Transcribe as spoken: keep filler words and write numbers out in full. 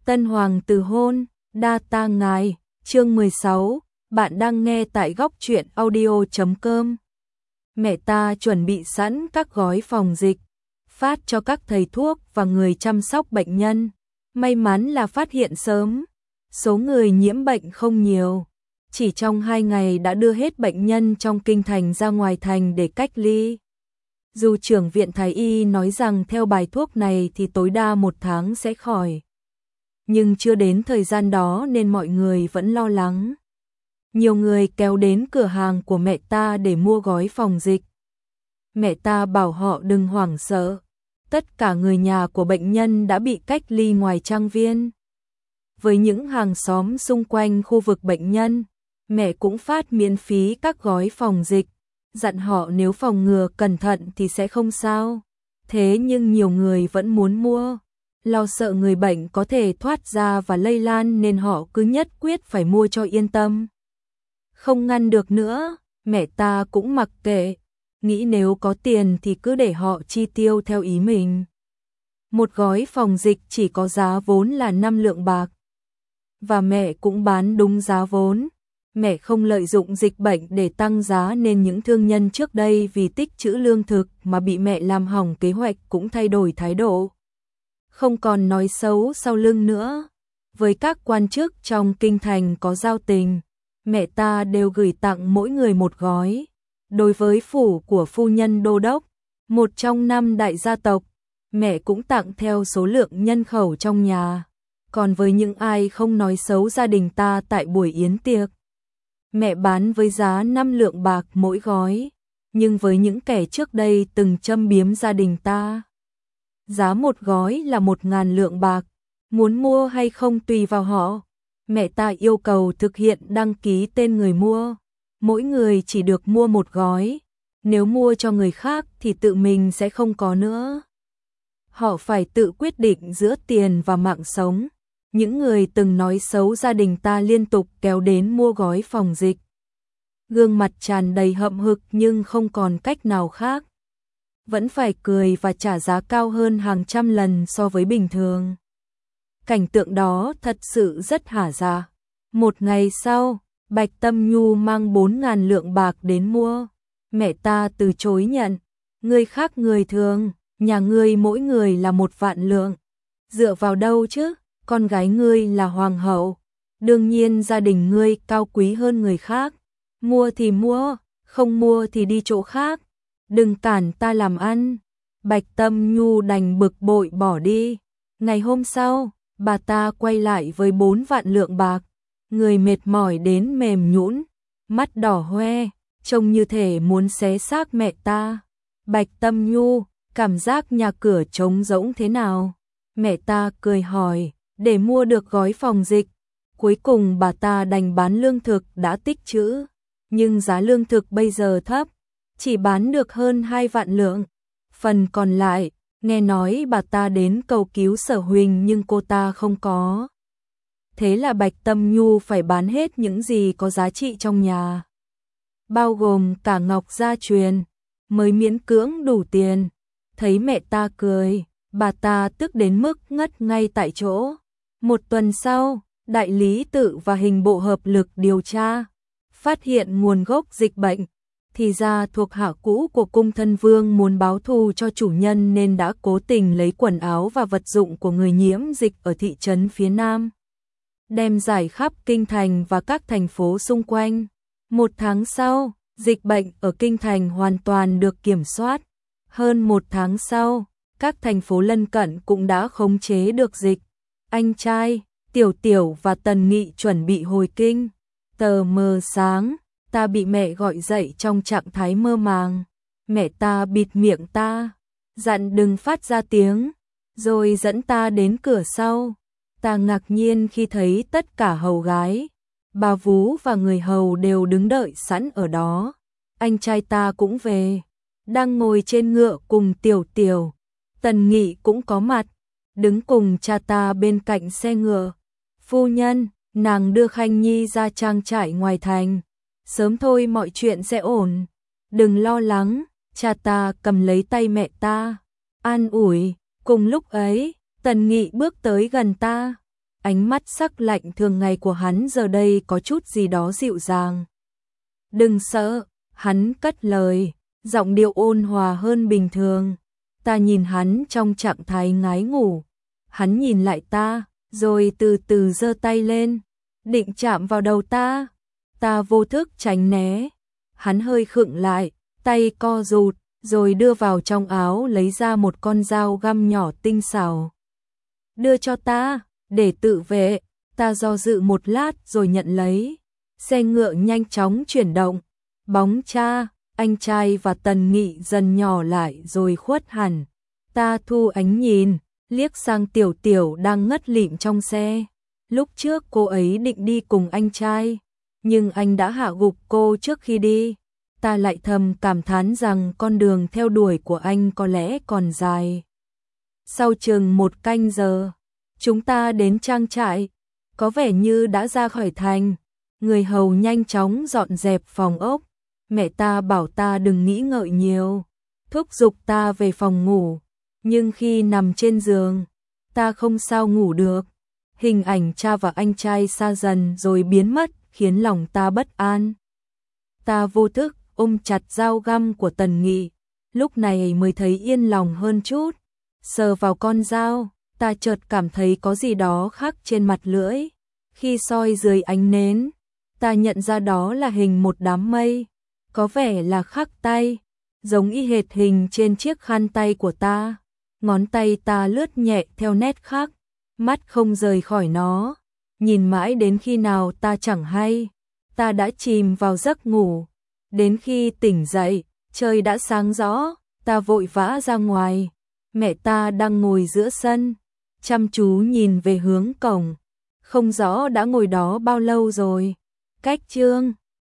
Tân hoàng từ hôn, đa ta ngài, chương mười sáu, bạn đang nghe tại góc truyện audio chấm com. Mẹ ta chuẩn bị sẵn các gói phòng dịch, phát cho các thầy thuốc và người chăm sóc bệnh nhân. May mắn là phát hiện sớm, số người nhiễm bệnh không nhiều. Chỉ trong hai ngày đã đưa hết bệnh nhân trong kinh thành ra ngoài thành để cách ly. Dù trưởng viện Thái Y nói rằng theo bài thuốc này thì tối đa một tháng sẽ khỏi. Nhưng chưa đến thời gian đó nên mọi người vẫn lo lắng. Nhiều người kéo đến cửa hàng của mẹ ta để mua gói phòng dịch. Mẹ ta bảo họ đừng hoảng sợ. Tất cả người nhà của bệnh nhân đã bị cách ly ngoài trang viên. Với những hàng xóm xung quanh khu vực bệnh nhân, mẹ cũng phát miễn phí các gói phòng dịch, dặn họ nếu phòng ngừa cẩn thận thì sẽ không sao. Thế nhưng nhiều người vẫn muốn mua, lo sợ người bệnh có thể thoát ra và lây lan nên họ cứ nhất quyết phải mua cho yên tâm. Không ngăn được nữa, mẹ ta cũng mặc kệ, nghĩ nếu có tiền thì cứ để họ chi tiêu theo ý mình. Một gói phòng dịch chỉ có giá vốn là năm lượng bạc. Và mẹ cũng bán đúng giá vốn. Mẹ không lợi dụng dịch bệnh để tăng giá nên những thương nhân trước đây vì tích trữ lương thực mà bị mẹ làm hỏng kế hoạch cũng thay đổi thái độ. Không còn nói xấu sau lưng nữa. Với các quan chức trong kinh thành có giao tình, mẹ ta đều gửi tặng mỗi người một gói. Đối với phủ của phu nhân đô đốc, một trong năm đại gia tộc, mẹ cũng tặng theo số lượng nhân khẩu trong nhà. Còn với những ai không nói xấu gia đình ta tại buổi yến tiệc, mẹ bán với giá năm lượng bạc mỗi gói. Nhưng với những kẻ trước đây từng châm biếm gia đình ta, giá một gói là một ngàn lượng bạc. Muốn mua hay không tùy vào họ. Mẹ ta yêu cầu thực hiện đăng ký tên người mua. Mỗi người chỉ được mua một gói. Nếu mua cho người khác thì tự mình sẽ không có nữa. Họ phải tự quyết định giữa tiền và mạng sống. Những người từng nói xấu gia đình ta liên tục kéo đến mua gói phòng dịch. Gương mặt tràn đầy hậm hực nhưng không còn cách nào khác. Vẫn phải cười và trả giá cao hơn hàng trăm lần so với bình thường. Cảnh tượng đó thật sự rất hả dạ. Một ngày sau, Bạch Tâm Nhu mang bốn ngàn lượng bạc đến mua. Mẹ ta từ chối nhận. Người khác người thường, nhà ngươi mỗi người là một vạn lượng. Dựa vào đâu chứ? Con gái ngươi là hoàng hậu, đương nhiên gia đình ngươi cao quý hơn người khác. Mua thì mua, không mua thì đi chỗ khác. Đừng cản ta làm ăn. Bạch Tâm Nhu đành bực bội bỏ đi. Ngày hôm sau, bà ta quay lại với bốn vạn lượng bạc. Người mệt mỏi đến mềm nhũn, mắt đỏ hoe, trông như thể muốn xé xác mẹ ta. Bạch Tâm Nhu, cảm giác nhà cửa trống rỗng thế nào? Mẹ ta cười hỏi. Để mua được gói phòng dịch, cuối cùng bà ta đành bán lương thực đã tích trữ. Nhưng giá lương thực bây giờ thấp, chỉ bán được hơn hai vạn lượng. Phần còn lại, nghe nói bà ta đến cầu cứu Sở Huỳnh nhưng cô ta không có. Thế là Bạch Tâm Nhu phải bán hết những gì có giá trị trong nhà, bao gồm cả ngọc gia truyền, mới miễn cưỡng đủ tiền. Thấy mẹ ta cười, bà ta tức đến mức ngất ngay tại chỗ. Một tuần sau, đại lý tự và hình bộ hợp lực điều tra, phát hiện nguồn gốc dịch bệnh. Thì ra thuộc hạ cũ của cung thân vương muốn báo thù cho chủ nhân nên đã cố tình lấy quần áo và vật dụng của người nhiễm dịch ở thị trấn phía Nam, đem rải khắp kinh thành và các thành phố xung quanh. Một tháng sau, dịch bệnh ở kinh thành hoàn toàn được kiểm soát. Hơn một tháng sau, các thành phố lân cận cũng đã khống chế được dịch. Anh trai, Tiểu Tiểu và Tần Nghị chuẩn bị hồi kinh. Tờ mờ sáng, ta bị mẹ gọi dậy trong trạng thái mơ màng. Mẹ ta bịt miệng ta, dặn đừng phát ra tiếng, rồi dẫn ta đến cửa sau. Ta ngạc nhiên khi thấy tất cả hầu gái, bà vú và người hầu đều đứng đợi sẵn ở đó. Anh trai ta cũng về, đang ngồi trên ngựa cùng Tiểu Tiểu. Tần Nghị cũng có mặt, đứng cùng cha ta bên cạnh xe ngựa. Phu nhân, nàng đưa Khanh Nhi ra trang trại ngoài thành. Sớm thôi mọi chuyện sẽ ổn. Đừng lo lắng, cha ta cầm lấy tay mẹ ta, an ủi. Cùng lúc ấy, Tần Nghị bước tới gần ta. ánh mắt sắc lạnh thường ngày của hắn giờ đây có chút gì đó dịu dàng. Đừng sợ, hắn cất lời, giọng điệu ôn hòa hơn bình thường. Ta nhìn hắn trong trạng thái ngái ngủ. Hắn nhìn lại ta, rồi từ từ giơ tay lên, định chạm vào đầu ta. Ta vô thức tránh né. Hắn hơi khựng lại, tay co rụt, rồi đưa vào trong áo lấy ra một con dao găm nhỏ tinh xảo. Đưa cho ta, để tự vệ. Ta do dự một lát rồi nhận lấy. Xe ngựa nhanh chóng chuyển động. Bóng cha, anh trai và Tần Nghị dần nhỏ lại rồi khuất hẳn. Ta thu ánh nhìn, liếc sang Tiểu Tiểu đang ngất lịm trong xe. Lúc trước cô ấy định đi cùng anh trai, nhưng anh đã hạ gục cô trước khi đi. Ta lại thầm cảm thán rằng con đường theo đuổi của anh có lẽ còn dài. Sau chừng một canh giờ, chúng ta đến trang trại, có vẻ như đã ra khỏi thành. Người hầu nhanh chóng dọn dẹp phòng ốc. Mẹ ta bảo ta đừng nghĩ ngợi nhiều, thúc giục ta về phòng ngủ. Nhưng khi nằm trên giường, ta không sao ngủ được. Hình ảnh cha và anh trai xa dần rồi biến mất, khiến lòng ta bất an. Ta vô thức ôm chặt dao găm của Tần Nghị, lúc này mới thấy yên lòng hơn chút. Sờ vào con dao, ta chợt cảm thấy có gì đó khác trên mặt lưỡi. Khi soi dưới ánh nến, ta nhận ra đó là hình một đám mây, có vẻ là khắc tay, giống y hệt hình trên chiếc khăn tay của ta. Ngón tay ta lướt nhẹ theo nét khắc, mắt không rời khỏi nó, nhìn mãi đến khi nào ta chẳng hay. Ta đã chìm vào giấc ngủ, đến khi tỉnh dậy, trời đã sáng rõ. Ta vội vã ra ngoài, mẹ ta đang ngồi giữa sân, chăm chú nhìn về hướng cổng, không rõ đã ngồi đó bao lâu rồi. Cách chương